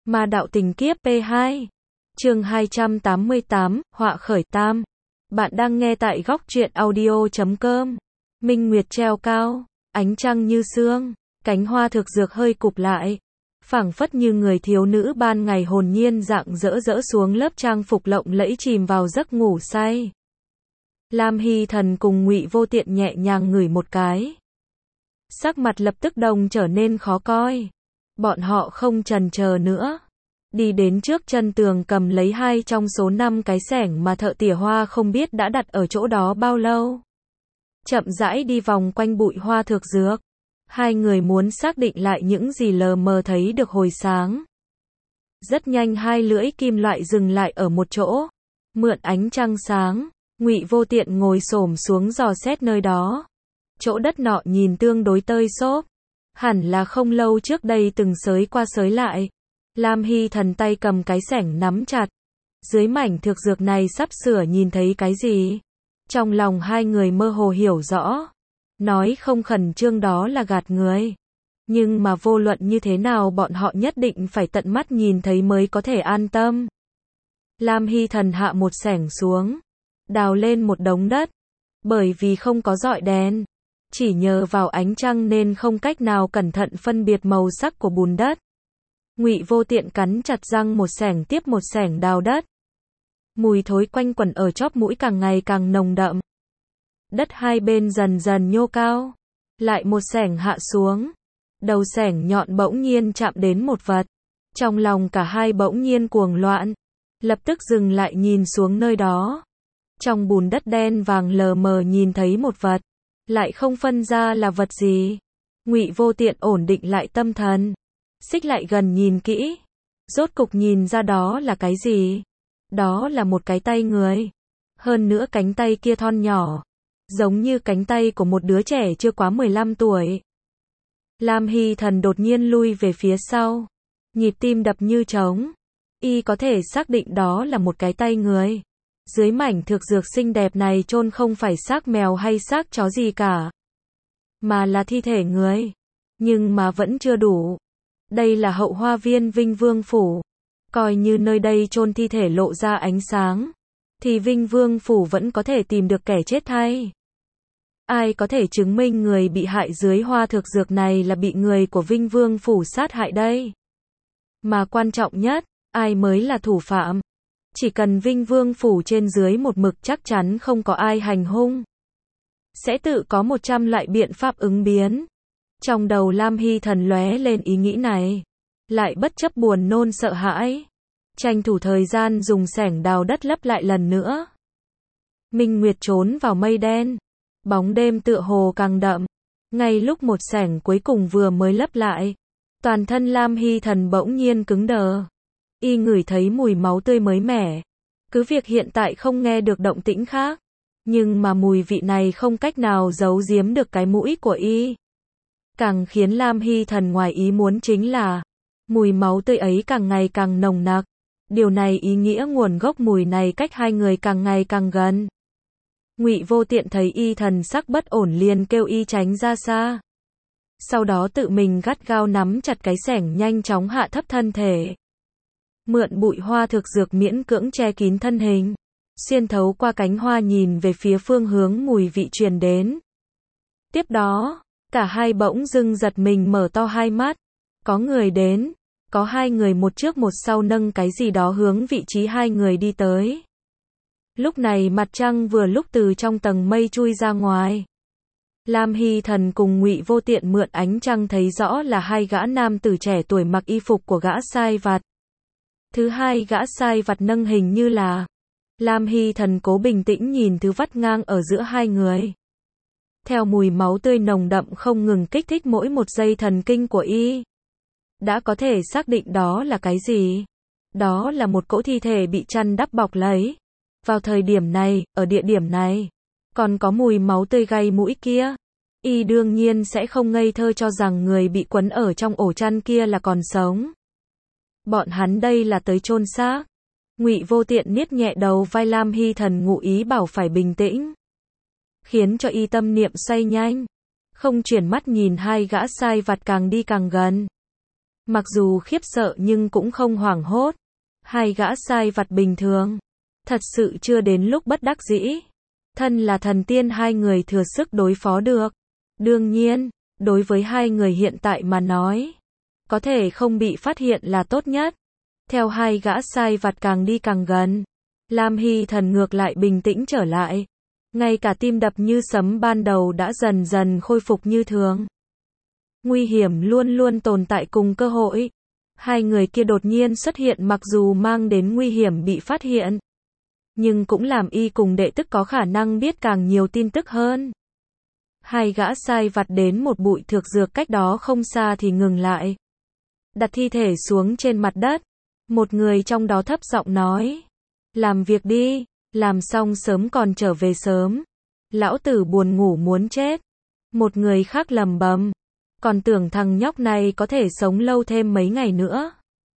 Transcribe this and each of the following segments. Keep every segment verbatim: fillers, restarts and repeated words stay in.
Ma đạo tình kiếp P hai. Chương hai trăm tám mươi tám, họa khởi tam. Bạn đang nghe tại góc truyện audio chấm com. Minh nguyệt treo cao, ánh trăng như sương, cánh hoa thực dược hơi cụp lại, phảng phất như người thiếu nữ ban ngày hồn nhiên rạng rỡ rỡ xuống lớp trang phục lộng lẫy chìm vào giấc ngủ say. Lam Hy Thần cùng Ngụy Vô Tiện nhẹ nhàng ngửi một cái. Sắc mặt lập tức đồng trở nên khó coi. Bọn họ không chần chờ nữa. Đi đến trước chân tường cầm lấy hai trong số năm cái xẻng mà thợ tỉa hoa không biết đã đặt ở chỗ đó bao lâu. Chậm rãi đi vòng quanh bụi hoa thực dược. Hai người muốn xác định lại những gì lờ mờ thấy được hồi sáng. Rất nhanh hai lưỡi kim loại dừng lại ở một chỗ. Mượn ánh trăng sáng, Ngụy Vô Tiện ngồi xổm xuống dò xét nơi đó. Chỗ đất nọ nhìn tương đối tơi xốp. Hẳn là không lâu trước đây từng xới qua xới lại. Lam Hy Thần tay cầm cái xẻng nắm chặt. Dưới mảnh thực dược này sắp sửa nhìn thấy cái gì? Trong lòng hai người mơ hồ hiểu rõ. Nói không khẩn trương đó là gạt người. Nhưng mà vô luận như thế nào bọn họ nhất định phải tận mắt nhìn thấy mới có thể an tâm. Lam Hy Thần hạ một xẻng xuống. Đào lên một đống đất. Bởi vì không có dọi đèn. Chỉ nhờ vào ánh trăng nên không cách nào cẩn thận phân biệt màu sắc của bùn đất. Ngụy Vô Tiện cắn chặt răng một xẻng tiếp một xẻng đào đất. Mùi thối quanh quẩn ở chóp mũi càng ngày càng nồng đậm. Đất hai bên dần dần nhô cao. Lại một xẻng hạ xuống. Đầu xẻng nhọn bỗng nhiên chạm đến một vật. Trong lòng cả hai bỗng nhiên cuồng loạn. Lập tức dừng lại nhìn xuống nơi đó. Trong bùn đất đen vàng lờ mờ nhìn thấy một vật. Lại không phân ra là vật gì. Ngụy Vô Tiện ổn định lại tâm thần. Xích lại gần nhìn kỹ. Rốt cục nhìn ra đó là cái gì? Đó là một cái tay người. Hơn nữa cánh tay kia thon nhỏ. Giống như cánh tay của một đứa trẻ chưa quá mười lăm tuổi. Lam Hy Thần đột nhiên lui về phía sau. Nhịp tim đập như trống. Y có thể xác định đó là một cái tay người. Dưới mảnh thực dược xinh đẹp này chôn không phải xác mèo hay xác chó gì cả. Mà là thi thể người. Nhưng mà vẫn chưa đủ. Đây là hậu hoa viên Vinh Vương Phủ. Coi như nơi đây chôn thi thể lộ ra ánh sáng. Thì Vinh Vương Phủ vẫn có thể tìm được kẻ chết thay. Ai có thể chứng minh người bị hại dưới hoa thực dược này là bị người của Vinh Vương Phủ sát hại đây? Mà quan trọng nhất, ai mới là thủ phạm? Chỉ cần Vinh Vương Phủ trên dưới một mực chắc chắn không có ai hành hung. Sẽ tự có một trăm loại biện pháp ứng biến. Trong đầu Lam Hy Thần lóe lên ý nghĩ này. Lại bất chấp buồn nôn sợ hãi. Tranh thủ thời gian dùng xẻng đào đất lấp lại lần nữa. Minh nguyệt trốn vào mây đen. Bóng đêm tựa hồ càng đậm. Ngay lúc một xẻng cuối cùng vừa mới lấp lại. Toàn thân Lam Hy Thần bỗng nhiên cứng đờ. Y ngửi thấy mùi máu tươi mới mẻ. Cứ việc hiện tại không nghe được động tĩnh khác. Nhưng mà mùi vị này không cách nào giấu giếm được cái mũi của Y. Càng khiến Lam Hy Thần ngoài ý muốn chính là mùi máu tươi ấy càng ngày càng nồng nặc. Điều này ý nghĩa nguồn gốc mùi này cách hai người càng ngày càng gần. Ngụy Vô Tiện thấy Y thần sắc bất ổn liền kêu Y tránh ra xa. Sau đó tự mình gắt gao nắm chặt cái xẻng nhanh chóng hạ thấp thân thể. Mượn bụi hoa thực dược miễn cưỡng che kín thân hình. Xuyên thấu qua cánh hoa nhìn về phía phương hướng mùi vị truyền đến. Tiếp đó, cả hai bỗng dưng giật mình mở to hai mắt. Có người đến. Có hai người một trước một sau nâng cái gì đó hướng vị trí hai người đi tới. Lúc này mặt trăng vừa lúc từ trong tầng mây chui ra ngoài. Lam Hy Thần cùng Ngụy Vô Tiện mượn ánh trăng thấy rõ là hai gã nam tử trẻ tuổi mặc y phục của gã sai vặt. Thứ hai gã sai vặt nâng hình như là. Lam Hy Thần cố bình tĩnh nhìn thứ vắt ngang ở giữa hai người. Theo mùi máu tươi nồng đậm không ngừng kích thích mỗi một dây thần kinh của Y. Đã có thể xác định đó là cái gì? Đó là một cỗ thi thể bị chăn đắp bọc lấy. Vào thời điểm này, ở địa điểm này, còn có mùi máu tươi gây mũi kia. Y đương nhiên sẽ không ngây thơ cho rằng người bị quấn ở trong ổ chăn kia là còn sống. Bọn hắn đây là tới chôn xác. Ngụy Vô Tiện niết nhẹ đầu vai Lam Hy Thần ngụ ý bảo phải bình tĩnh. Khiến cho Y tâm niệm xoay nhanh. Không chuyển mắt nhìn hai gã sai vặt càng đi càng gần. Mặc dù khiếp sợ nhưng cũng không hoảng hốt. Hai gã sai vặt bình thường. Thật sự chưa đến lúc bất đắc dĩ. Thân là thần tiên hai người thừa sức đối phó được. Đương nhiên, đối với hai người hiện tại mà nói, có thể không bị phát hiện là tốt nhất. Theo hai gã sai vặt càng đi càng gần, Lam Hy Thần ngược lại bình tĩnh trở lại. Ngay cả tim đập như sấm ban đầu đã dần dần khôi phục như thường. Nguy hiểm luôn luôn tồn tại cùng cơ hội. Hai người kia đột nhiên xuất hiện mặc dù mang đến nguy hiểm bị phát hiện, nhưng cũng làm y cùng đệ tức có khả năng biết càng nhiều tin tức hơn. Hai gã sai vặt đến một bụi thược dược cách đó không xa thì ngừng lại. Đặt thi thể xuống trên mặt đất. Một người trong đó thấp giọng nói. Làm việc đi, làm xong sớm còn trở về sớm. Lão tử buồn ngủ muốn chết. Một người khác lầm bầm. Còn tưởng thằng nhóc này có thể sống lâu thêm mấy ngày nữa.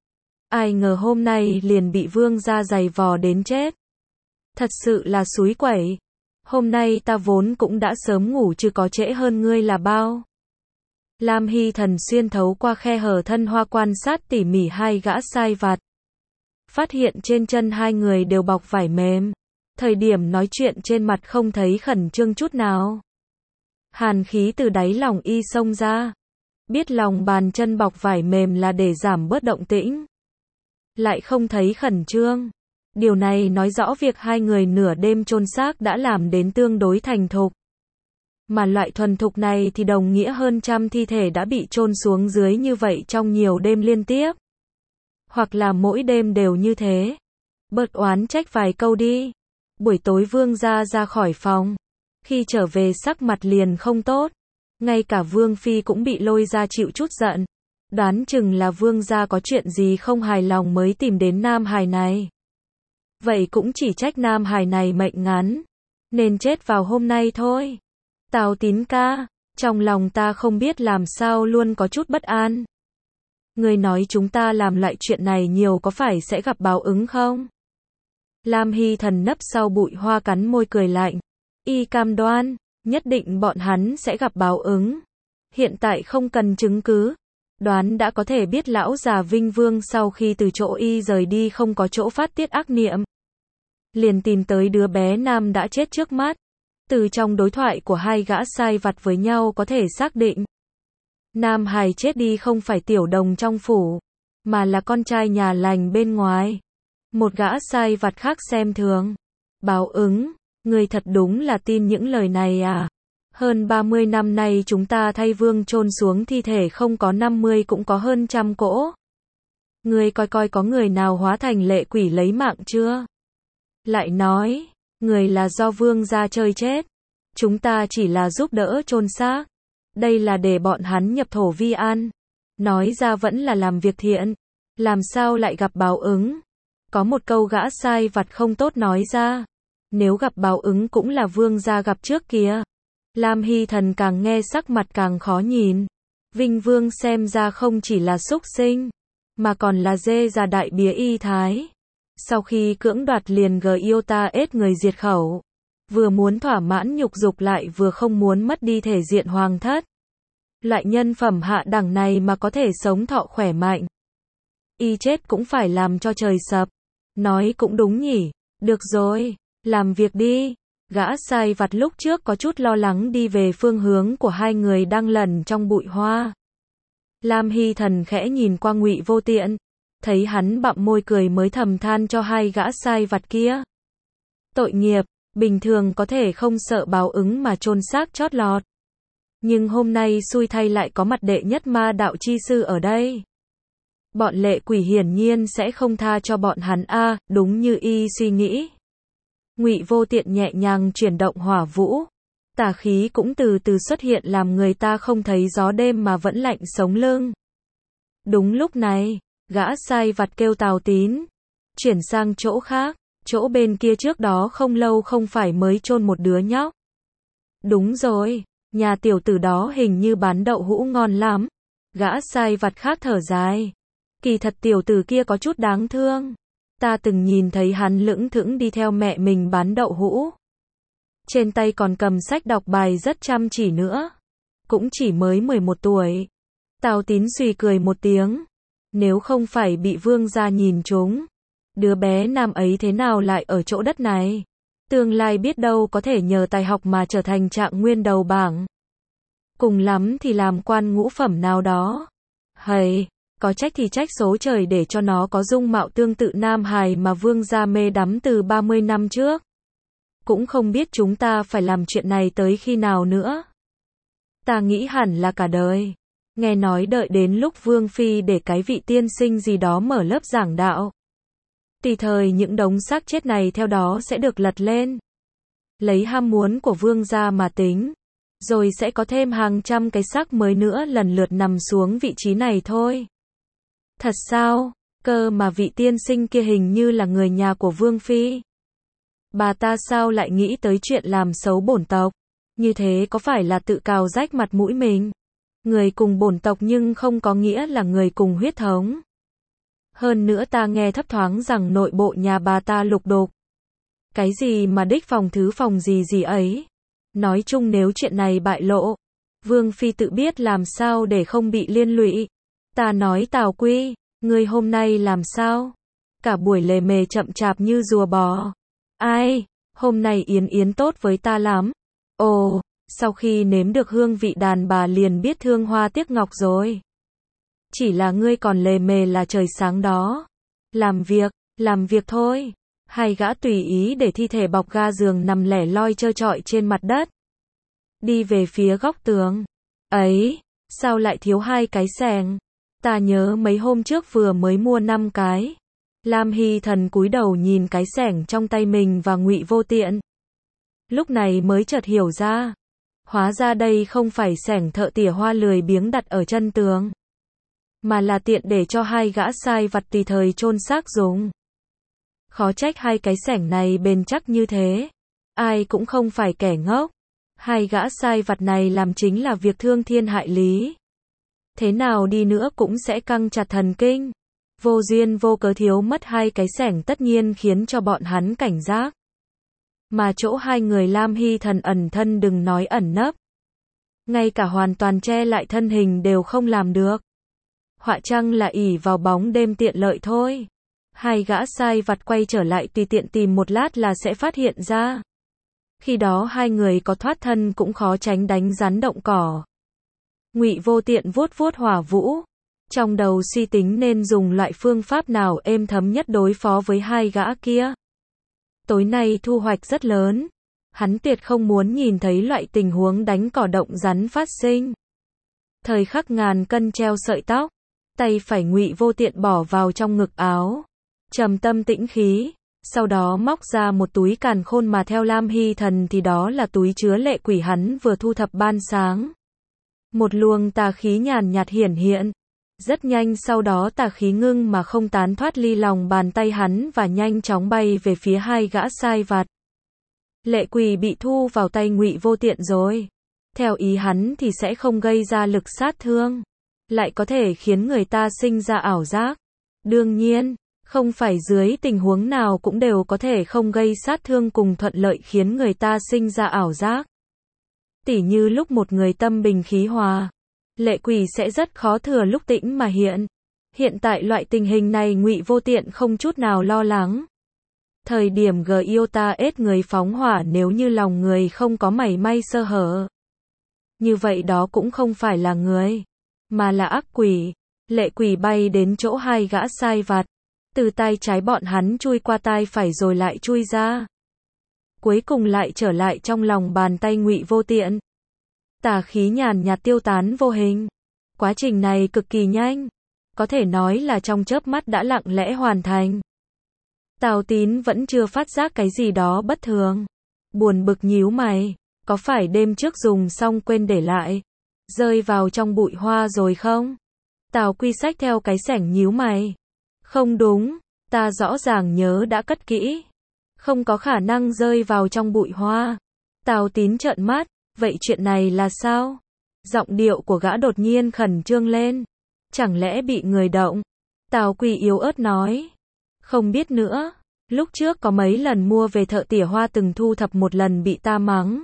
Ai ngờ hôm nay liền bị vương gia giày vò đến chết. Thật sự là xúi quẩy. Hôm nay ta vốn cũng đã sớm ngủ chứ có trễ hơn ngươi là bao. Lam Hy Thần xuyên thấu qua khe hở thân hoa quan sát tỉ mỉ hai gã sai vặt. Phát hiện trên chân hai người đều bọc vải mềm. Thời điểm nói chuyện trên mặt không thấy khẩn trương chút nào. Hàn khí từ đáy lòng y xông ra. Biết lòng bàn chân bọc vải mềm là để giảm bớt động tĩnh. Lại không thấy khẩn trương. Điều này nói rõ việc hai người nửa đêm chôn xác đã làm đến tương đối thành thục. Mà loại thuần thục này thì đồng nghĩa hơn trăm thi thể đã bị chôn xuống dưới như vậy trong nhiều đêm liên tiếp. Hoặc là mỗi đêm đều như thế. Bớt oán trách vài câu đi. Buổi tối vương gia ra khỏi phòng. Khi trở về sắc mặt liền không tốt. Ngay cả vương phi cũng bị lôi ra chịu chút giận. Đoán chừng là vương gia có chuyện gì không hài lòng mới tìm đến nam hài này. Vậy cũng chỉ trách nam hài này mệnh ngắn. Nên chết vào hôm nay thôi. Tào Tín ca, trong lòng ta không biết làm sao luôn có chút bất an. Người nói chúng ta làm lại chuyện này nhiều có phải sẽ gặp báo ứng không? Lam Hy Thần nấp sau bụi hoa cắn môi cười lạnh. Y cam đoan, nhất định bọn hắn sẽ gặp báo ứng. Hiện tại không cần chứng cứ. Đoán đã có thể biết lão già Vinh Vương sau khi từ chỗ y rời đi không có chỗ phát tiết ác niệm. Liền tìm tới đứa bé nam đã chết trước mắt. Từ trong đối thoại của hai gã sai vặt với nhau có thể xác định. Nam hài chết đi không phải tiểu đồng trong phủ, mà là con trai nhà lành bên ngoài. Một gã sai vặt khác xem thường. Báo ứng, người thật đúng là tin những lời này à? Hơn ba mươi năm nay chúng ta thay vương chôn xuống thi thể không có năm mươi cũng có hơn trăm cỗ. Người coi coi có người nào hóa thành lệ quỷ lấy mạng chưa? Lại nói, người là do vương gia chơi chết. Chúng ta chỉ là giúp đỡ chôn xác. Đây là để bọn hắn nhập thổ vi an. Nói ra vẫn là làm việc thiện. Làm sao lại gặp báo ứng? Có một câu gã sai vặt không tốt nói ra. Nếu gặp báo ứng cũng là vương gia gặp trước kìa. Lam Hy Thần càng nghe sắc mặt càng khó nhìn. Vinh Vương xem ra không chỉ là súc sinh, mà còn là dê già đại bía y thái. Sau khi cưỡng đoạt liền gờ yêu ta ết người diệt khẩu. Vừa muốn thỏa mãn nhục dục lại vừa không muốn mất đi thể diện hoàng thất. Loại nhân phẩm hạ đẳng này mà có thể sống thọ khỏe mạnh. Y chết cũng phải làm cho trời sập. Nói cũng đúng nhỉ. Được rồi, làm việc đi. Gã sai vặt lúc trước có chút lo lắng đi về phương hướng của hai người đang lẩn trong bụi hoa. Lam Hy Thần khẽ nhìn qua Ngụy Vô Tiện, thấy hắn bặm môi cười mới thầm than cho hai gã sai vặt kia. Tội nghiệp, bình thường có thể không sợ báo ứng mà chôn xác chót lọt. Nhưng hôm nay xui thay lại có mặt đệ nhất ma đạo chi sư ở đây. Bọn lệ quỷ hiển nhiên sẽ không tha cho bọn hắn a, đúng như y suy nghĩ. Ngụy Vô Tiện nhẹ nhàng chuyển động hỏa vũ, tà khí cũng từ từ xuất hiện làm người ta không thấy gió đêm mà vẫn lạnh sống lưng. Đúng lúc này, gã sai vặt kêu Tào Tín, chuyển sang chỗ khác, chỗ bên kia trước đó không lâu không phải mới chôn một đứa nhóc. Đúng rồi, nhà tiểu tử đó hình như bán đậu hũ ngon lắm. Gã sai vặt khác thở dài. Kỳ thật tiểu tử kia có chút đáng thương. Ta từng nhìn thấy hắn lững thững đi theo mẹ mình bán đậu hũ. Trên tay còn cầm sách đọc bài rất chăm chỉ nữa. Cũng chỉ mới mười một tuổi. Tào Tín suy cười một tiếng. Nếu không phải bị vương gia nhìn trúng, đứa bé nam ấy thế nào lại ở chỗ đất này? Tương lai biết đâu có thể nhờ tài học mà trở thành trạng nguyên đầu bảng. Cùng lắm thì làm quan ngũ phẩm nào đó. Hầy, có trách thì trách số trời để cho nó có dung mạo tương tự nam hài mà vương gia mê đắm từ ba mươi năm trước. Cũng không biết chúng ta phải làm chuyện này tới khi nào nữa. Ta nghĩ hẳn là cả đời. Nghe nói đợi đến lúc vương phi để cái vị tiên sinh gì đó mở lớp giảng đạo. Tùy thời những đống xác chết này theo đó sẽ được lật lên. Lấy ham muốn của vương gia mà tính. Rồi sẽ có thêm hàng trăm cái xác mới nữa lần lượt nằm xuống vị trí này thôi. Thật sao? Cơ mà vị tiên sinh kia hình như là người nhà của vương phi. Bà ta sao lại nghĩ tới chuyện làm xấu bổn tộc? Như thế có phải là tự cào rách mặt mũi mình? Người cùng bổn tộc nhưng không có nghĩa là người cùng huyết thống. Hơn nữa ta nghe thấp thoáng rằng nội bộ nhà bà ta lục đục. Cái gì mà đích phòng thứ phòng gì gì ấy. Nói chung nếu chuyện này bại lộ, vương phi tự biết làm sao để không bị liên lụy. Ta nói Tào Quy, ngươi hôm nay làm sao? Cả buổi lề mề chậm chạp như rùa bò. Ai, hôm nay Yến Yến tốt với ta lắm. Ồ, sau khi nếm được hương vị đàn bà liền biết thương hoa tiếc ngọc rồi. Chỉ là ngươi còn lề mề là trời sáng đó. Làm việc, làm việc thôi. Hai gã tùy ý để thi thể bọc ga giường nằm lẻ loi trơ trọi trên mặt đất. Đi về phía góc tường. Ấy, sao lại thiếu hai cái xẻng? Ta nhớ mấy hôm trước vừa mới mua năm cái. Lam Hy Thần cúi đầu nhìn cái xẻng trong tay mình và Ngụy Vô Tiện. Lúc này mới chợt hiểu ra. Hóa ra đây không phải xẻng thợ tỉa hoa lười biếng đặt ở chân tường. Mà là tiện để cho hai gã sai vặt tùy thời chôn xác dùng. Khó trách hai cái xẻng này bền chắc như thế. Ai cũng không phải kẻ ngốc. Hai gã sai vặt này làm chính là việc thương thiên hại lý. Thế nào đi nữa cũng sẽ căng chặt thần kinh. Vô duyên vô cớ thiếu mất hai cái xẻng tất nhiên khiến cho bọn hắn cảnh giác. Mà chỗ hai người Lam Hy Thần ẩn thân đừng nói ẩn nấp. Ngay cả hoàn toàn che lại thân hình đều không làm được. Họa chăng là ỷ vào bóng đêm tiện lợi thôi. Hai gã sai vặt quay trở lại tùy tiện tìm một lát là sẽ phát hiện ra. Khi đó hai người có thoát thân cũng khó tránh đánh rắn động cỏ. Ngụy Vô Tiện vuốt vuốt hỏa vũ. Trong đầu suy tính nên dùng loại phương pháp nào êm thấm nhất đối phó với hai gã kia. Tối nay thu hoạch rất lớn. Hắn tuyệt không muốn nhìn thấy loại tình huống đánh cỏ động rắn phát sinh. Thời khắc ngàn cân treo sợi tóc. Tay phải Ngụy Vô Tiện bỏ vào trong ngực áo. Trầm tâm tĩnh khí. Sau đó móc ra một túi càn khôn mà theo Lam Hy Thần thì đó là túi chứa lệ quỷ hắn vừa thu thập ban sáng. Một luồng tà khí nhàn nhạt hiển hiện. Rất nhanh sau đó tà khí ngưng mà không tán thoát ly lòng bàn tay hắn và nhanh chóng bay về phía hai gã sai vặt. Lệ quỷ bị thu vào tay Ngụy Vô Tiện rồi. Theo ý hắn thì sẽ không gây ra lực sát thương. Lại có thể khiến người ta sinh ra ảo giác. Đương nhiên, không phải dưới tình huống nào cũng đều có thể không gây sát thương cùng thuận lợi khiến người ta sinh ra ảo giác. Tỉ như lúc một người tâm bình khí hòa, lệ quỷ sẽ rất khó thừa lúc tĩnh mà hiện. Hiện tại loại tình hình này Ngụy Vô Tiện không chút nào lo lắng. Thời điểm G I O T A ết người phóng hỏa nếu như lòng người không có mảy may sơ hở. Như vậy đó cũng không phải là người, mà là ác quỷ. Lệ quỷ bay đến chỗ hai gã sai vặt. Từ tay trái bọn hắn chui qua tay phải rồi lại chui ra. Cuối cùng lại trở lại trong lòng bàn tay Ngụy Vô Tiện. Tà khí nhàn nhạt tiêu tán vô hình. Quá trình này cực kỳ nhanh. Có thể nói là trong chớp mắt đã lặng lẽ hoàn thành. Tào Tín vẫn chưa phát giác cái gì đó bất thường. Buồn bực nhíu mày. Có phải đêm trước dùng xong quên để lại, rơi vào trong bụi hoa rồi không? Tào Quy xách theo cái xẻng nhíu mày. Không đúng, ta rõ ràng nhớ đã cất kỹ. Không có khả năng rơi vào trong bụi hoa. Tào Tín trợn mắt, vậy chuyện này là sao? Giọng điệu của gã đột nhiên khẩn trương lên. Chẳng lẽ bị người động? Tào Quy yếu ớt nói. Không biết nữa, lúc trước có mấy lần mua về thợ tỉa hoa từng thu thập một lần bị ta mắng.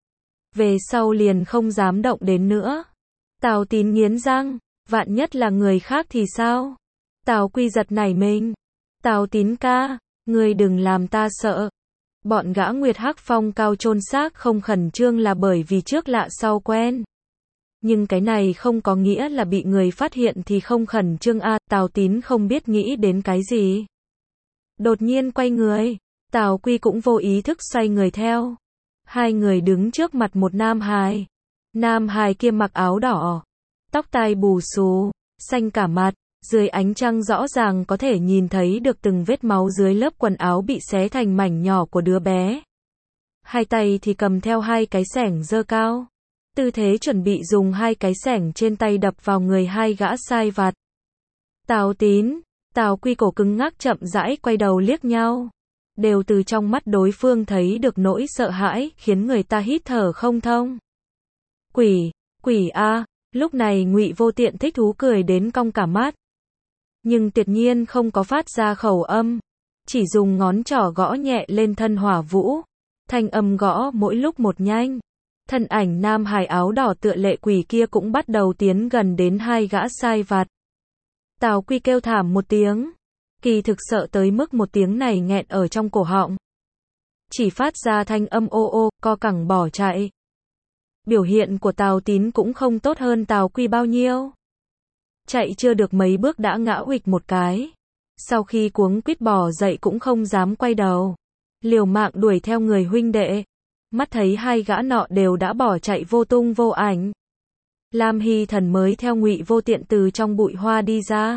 Về sau liền không dám động đến nữa. Tào Tín nghiến răng, vạn nhất là người khác thì sao? Tào Quy giật nảy mình. Tào Tín ca, ngươi đừng làm ta sợ. Bọn gã Nguyệt Hắc Phong cao chôn xác không khẩn trương là bởi vì trước lạ sau quen. Nhưng cái này không có nghĩa là bị người phát hiện thì không khẩn trương a. Tào Tín không biết nghĩ đến cái gì. Đột nhiên quay người, Tào Quy cũng vô ý thức xoay người theo. Hai người đứng trước mặt một nam hài. Nam hài kia mặc áo đỏ, tóc tai bù xù, xanh cả mặt, dưới ánh trăng rõ ràng có thể nhìn thấy được từng vết máu dưới lớp quần áo bị xé thành mảnh nhỏ của đứa bé. Hai tay thì cầm theo hai cái xẻng giơ cao, tư thế chuẩn bị dùng hai cái xẻng trên tay đập vào người hai gã sai vặt. Tào Tín, Tào Quy cổ cứng ngắc chậm rãi quay đầu liếc nhau. Đều từ trong mắt đối phương thấy được nỗi sợ hãi, khiến người ta hít thở không thông. Quỷ, quỷ a, lúc này Ngụy Vô Tiện thích thú cười đến cong cả mắt. Nhưng tuyệt nhiên không có phát ra khẩu âm, chỉ dùng ngón trỏ gõ nhẹ lên thân hỏa vũ. Thanh âm gõ mỗi lúc một nhanh. Thân ảnh nam hài áo đỏ tựa lệ quỷ kia cũng bắt đầu tiến gần đến hai gã sai vặt. Tào Quy kêu thảm một tiếng. Kỳ thực sợ tới mức một tiếng này nghẹn ở trong cổ họng. Chỉ phát ra thanh âm ô ô, co cẳng bỏ chạy. Biểu hiện của Tào Tín cũng không tốt hơn Tào Quy bao nhiêu. Chạy chưa được mấy bước đã ngã huỵch một cái. Sau khi cuống quýt bò dậy cũng không dám quay đầu. Liều mạng đuổi theo người huynh đệ. Mắt thấy hai gã nọ đều đã bỏ chạy vô tung vô ảnh. Lam Hy Thần mới theo Ngụy Vô Tiện từ trong bụi hoa đi ra.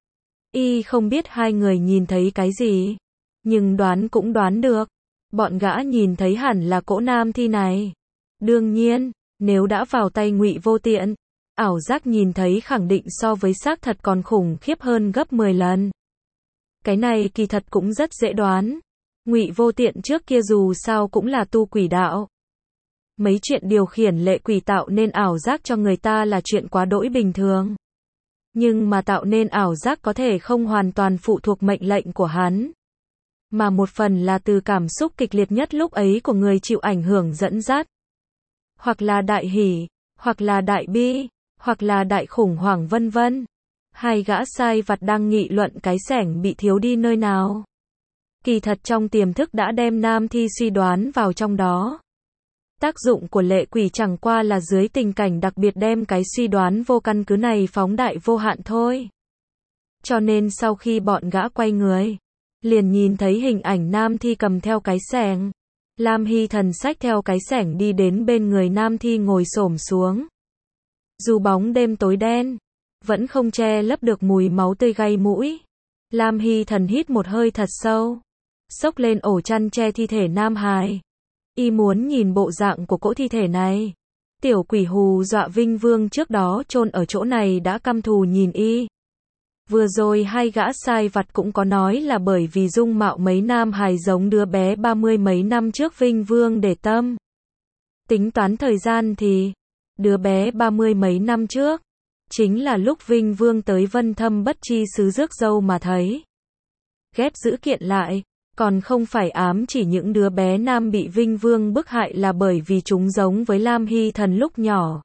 Y không biết hai người nhìn thấy cái gì, nhưng đoán cũng đoán được. Bọn gã nhìn thấy hẳn là cỗ nam thi này. Đương nhiên, nếu đã vào tay Ngụy Vô Tiện, ảo giác nhìn thấy khẳng định so với xác thật còn khủng khiếp hơn gấp mười lần. Cái này kỳ thật cũng rất dễ đoán. Ngụy Vô Tiện trước kia dù sao cũng là tu quỷ đạo. Mấy chuyện điều khiển lệ quỷ tạo nên ảo giác cho người ta là chuyện quá đỗi bình thường. Nhưng mà tạo nên ảo giác có thể không hoàn toàn phụ thuộc mệnh lệnh của hắn. Mà một phần là từ cảm xúc kịch liệt nhất lúc ấy của người chịu ảnh hưởng dẫn dắt. Hoặc là đại hỉ, hoặc là đại bi, hoặc là đại khủng hoảng vân vân. Hai gã sai vặt đang nghị luận cái xẻng bị thiếu đi nơi nào. Kỳ thật trong tiềm thức đã đem nam thi suy đoán vào trong đó. Tác dụng của lệ quỷ chẳng qua là dưới tình cảnh đặc biệt đem cái suy đoán vô căn cứ này phóng đại vô hạn thôi. Cho nên sau khi bọn gã quay người, liền nhìn thấy hình ảnh nam thi cầm theo cái xẻng. Lam Hy Thần xách theo cái xẻng đi đến bên người nam thi ngồi xổm xuống. Dù bóng đêm tối đen, vẫn không che lấp được mùi máu tươi gây mũi. Lam Hy Thần hít một hơi thật sâu, xốc lên ổ chăn che thi thể nam hài. Y muốn nhìn bộ dạng của cỗ thi thể này. Tiểu quỷ hù dọa Vinh Vương trước đó chôn ở chỗ này đã căm thù nhìn Y. Vừa rồi hai gã sai vặt cũng có nói là bởi vì dung mạo mấy nam hài giống đứa bé ba mươi mấy năm trước Vinh Vương để tâm. Tính toán thời gian thì, đứa bé ba mươi mấy năm trước, chính là lúc Vinh Vương tới Vân Thâm Bất Chi xứ rước dâu mà thấy. Ghép dữ kiện lại, còn không phải ám chỉ những đứa bé nam bị Vinh Vương bức hại là bởi vì chúng giống với Lam Hy Thần lúc nhỏ.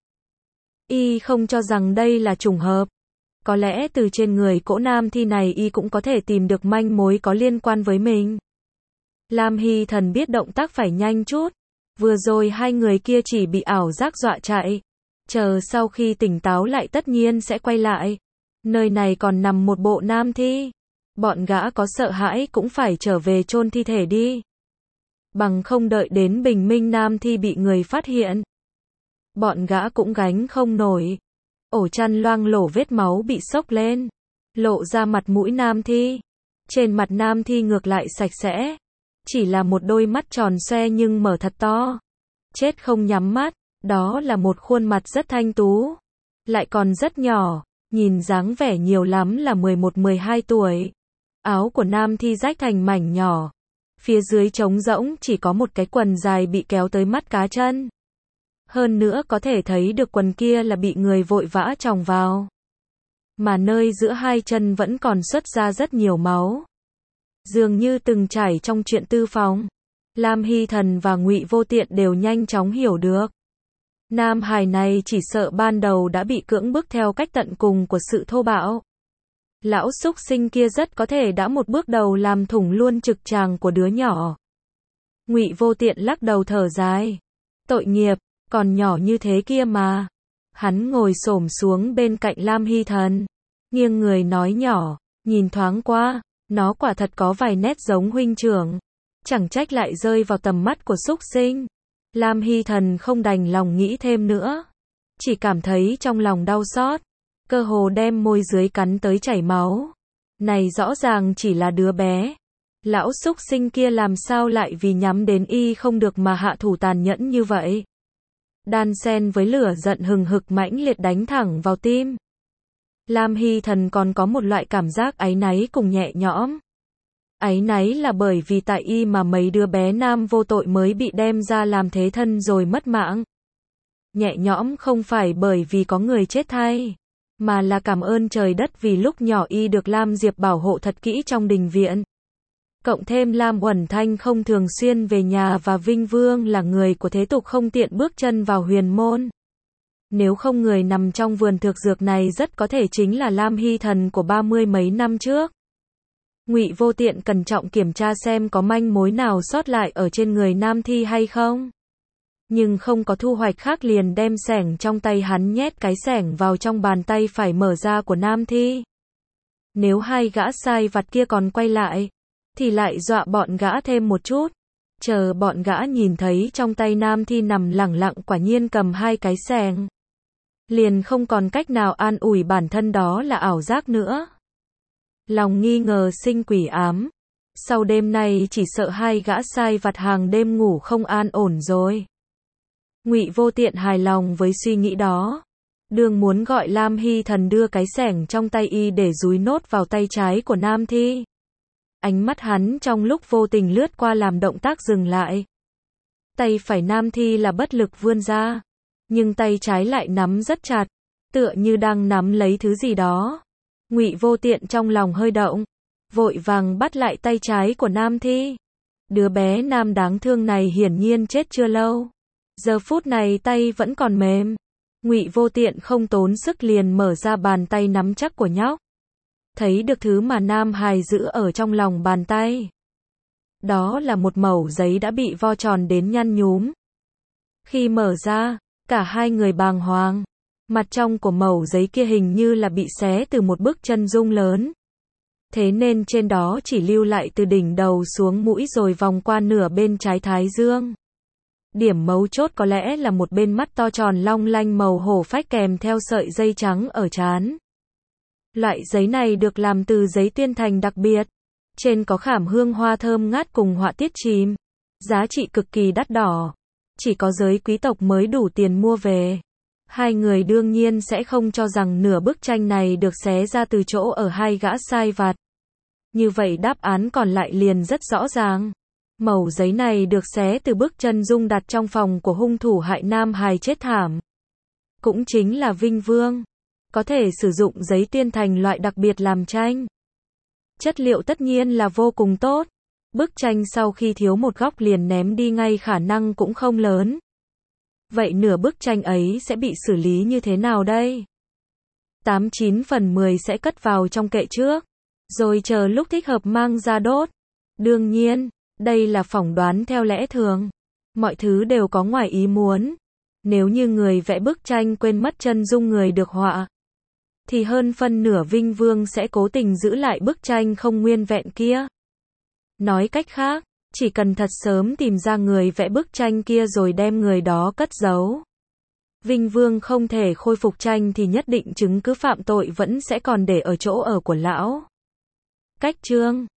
Y không cho rằng đây là trùng hợp. Có lẽ từ trên người cỗ nam thi này Y cũng có thể tìm được manh mối có liên quan với mình. Lam Hy Thần biết động tác phải nhanh chút. Vừa rồi hai người kia chỉ bị ảo giác dọa chạy. Chờ sau khi tỉnh táo lại tất nhiên sẽ quay lại. Nơi này còn nằm một bộ nam thi. Bọn gã có sợ hãi cũng phải trở về chôn thi thể đi. Bằng không đợi đến bình minh nam thi bị người phát hiện. Bọn gã cũng gánh không nổi. Ổ chăn loang lổ vết máu bị xốc lên. Lộ ra mặt mũi nam thi. Trên mặt nam thi ngược lại sạch sẽ. Chỉ là một đôi mắt tròn xoe nhưng mở thật to. Chết không nhắm mắt. Đó là một khuôn mặt rất thanh tú. Lại còn rất nhỏ. Nhìn dáng vẻ nhiều lắm là mười một mười hai tuổi. Áo của nam thi rách thành mảnh nhỏ. Phía dưới trống rỗng chỉ có một cái quần dài bị kéo tới mắt cá chân. Hơn nữa có thể thấy được quần kia là bị người vội vã tròng vào. Mà nơi giữa hai chân vẫn còn xuất ra rất nhiều máu. Dường như từng trải trong chuyện tư phòng. Lam Hy Thần và Ngụy Vô Tiện đều nhanh chóng hiểu được. Nam hài này chỉ sợ ban đầu đã bị cưỡng bức theo cách tận cùng của sự thô bạo. Lão súc sinh kia rất có thể đã một bước đầu làm thủng luôn trực tràng của đứa nhỏ. Ngụy Vô Tiện lắc đầu thở dài. Tội nghiệp, còn nhỏ như thế kia mà. Hắn ngồi xổm xuống bên cạnh Lam Hy Thần, nghiêng người nói nhỏ, nhìn thoáng qua, nó quả thật có vài nét giống huynh trưởng. Chẳng trách lại rơi vào tầm mắt của súc sinh. Lam Hy Thần không đành lòng nghĩ thêm nữa, chỉ cảm thấy trong lòng đau xót, cơ hồ đem môi dưới cắn tới chảy máu. Này rõ ràng chỉ là đứa bé. Lão súc sinh kia làm sao lại vì nhắm đến y không được mà hạ thủ tàn nhẫn như vậy. Đan xen với lửa giận hừng hực mãnh liệt đánh thẳng vào tim. Lam Hy Thần còn có một loại cảm giác áy náy cùng nhẹ nhõm. Áy náy là bởi vì tại y mà mấy đứa bé nam vô tội mới bị đem ra làm thế thân rồi mất mạng. Nhẹ nhõm không phải bởi vì có người chết thay, mà là cảm ơn trời đất vì lúc nhỏ y được Lam Diệp bảo hộ thật kỹ trong đình viện. Cộng thêm Lam Uẩn Thanh không thường xuyên về nhà và Vinh Vương là người của thế tục không tiện bước chân vào huyền môn. Nếu không người nằm trong vườn thực dược này rất có thể chính là Lam Hy Thần của ba mươi mấy năm trước. Ngụy Vô Tiện cẩn trọng kiểm tra xem có manh mối nào sót lại ở trên người nam thi hay không. Nhưng không có thu hoạch khác liền đem xẻng trong tay hắn nhét cái xẻng vào trong bàn tay phải mở ra của nam thi. Nếu hai gã sai vặt kia còn quay lại, thì lại dọa bọn gã thêm một chút. Chờ bọn gã nhìn thấy trong tay nam thi nằm lẳng lặng quả nhiên cầm hai cái xẻng, liền không còn cách nào an ủi bản thân đó là ảo giác nữa. Lòng nghi ngờ sinh quỷ ám. Sau đêm nay chỉ sợ hai gã sai vặt hàng đêm ngủ không an ổn rồi. Ngụy Vô Tiện hài lòng với suy nghĩ đó. Đường muốn gọi Lam Hy Thần đưa cái xẻng trong tay y để dúi nốt vào tay trái của nam thi. Ánh mắt hắn trong lúc vô tình lướt qua làm động tác dừng lại. Tay phải nam thi là bất lực vươn ra, nhưng tay trái lại nắm rất chặt, tựa như đang nắm lấy thứ gì đó. Ngụy Vô Tiện trong lòng hơi động, vội vàng bắt lại tay trái của nam thi. Đứa bé nam đáng thương này hiển nhiên chết chưa lâu. Giờ phút này tay vẫn còn mềm. Ngụy Vô Tiện không tốn sức liền mở ra bàn tay nắm chắc của nhóc. Thấy được thứ mà nam hài giữ ở trong lòng bàn tay. Đó là một mẩu giấy đã bị vo tròn đến nhăn nhúm. Khi mở ra, cả hai người bàng hoàng. Mặt trong của mẩu giấy kia hình như là bị xé từ một bức chân dung lớn. Thế nên trên đó chỉ lưu lại từ đỉnh đầu xuống mũi rồi vòng qua nửa bên trái thái dương. Điểm mấu chốt có lẽ là một bên mắt to tròn long lanh màu hổ phách kèm theo sợi dây trắng ở trán. Loại giấy này được làm từ giấy tuyên thành đặc biệt. Trên có khảm hương hoa thơm ngát cùng họa tiết chìm. Giá trị cực kỳ đắt đỏ. Chỉ có giới quý tộc mới đủ tiền mua về. Hai người đương nhiên sẽ không cho rằng nửa bức tranh này được xé ra từ chỗ ở hai gã sai vặt. Như vậy đáp án còn lại liền rất rõ ràng. Mẩu giấy này được xé từ bức chân dung đặt trong phòng của hung thủ hại nam hài chết thảm. Cũng chính là Vinh Vương. Có thể sử dụng giấy tuyên thành loại đặc biệt làm tranh. Chất liệu tất nhiên là vô cùng tốt. Bức tranh sau khi thiếu một góc liền ném đi ngay khả năng cũng không lớn. Vậy nửa bức tranh ấy sẽ bị xử lý như thế nào đây? tám chín phần mười sẽ cất vào trong kệ trước, rồi chờ lúc thích hợp mang ra đốt. Đương nhiên, đây là phỏng đoán theo lẽ thường. Mọi thứ đều có ngoài ý muốn. Nếu như người vẽ bức tranh quên mất chân dung người được họa, thì hơn phân nửa Vinh Vương sẽ cố tình giữ lại bức tranh không nguyên vẹn kia. Nói cách khác, chỉ cần thật sớm tìm ra người vẽ bức tranh kia rồi đem người đó cất giấu. Vinh Vương không thể khôi phục tranh thì nhất định chứng cứ phạm tội vẫn sẽ còn để ở chỗ ở của lão. Cách chương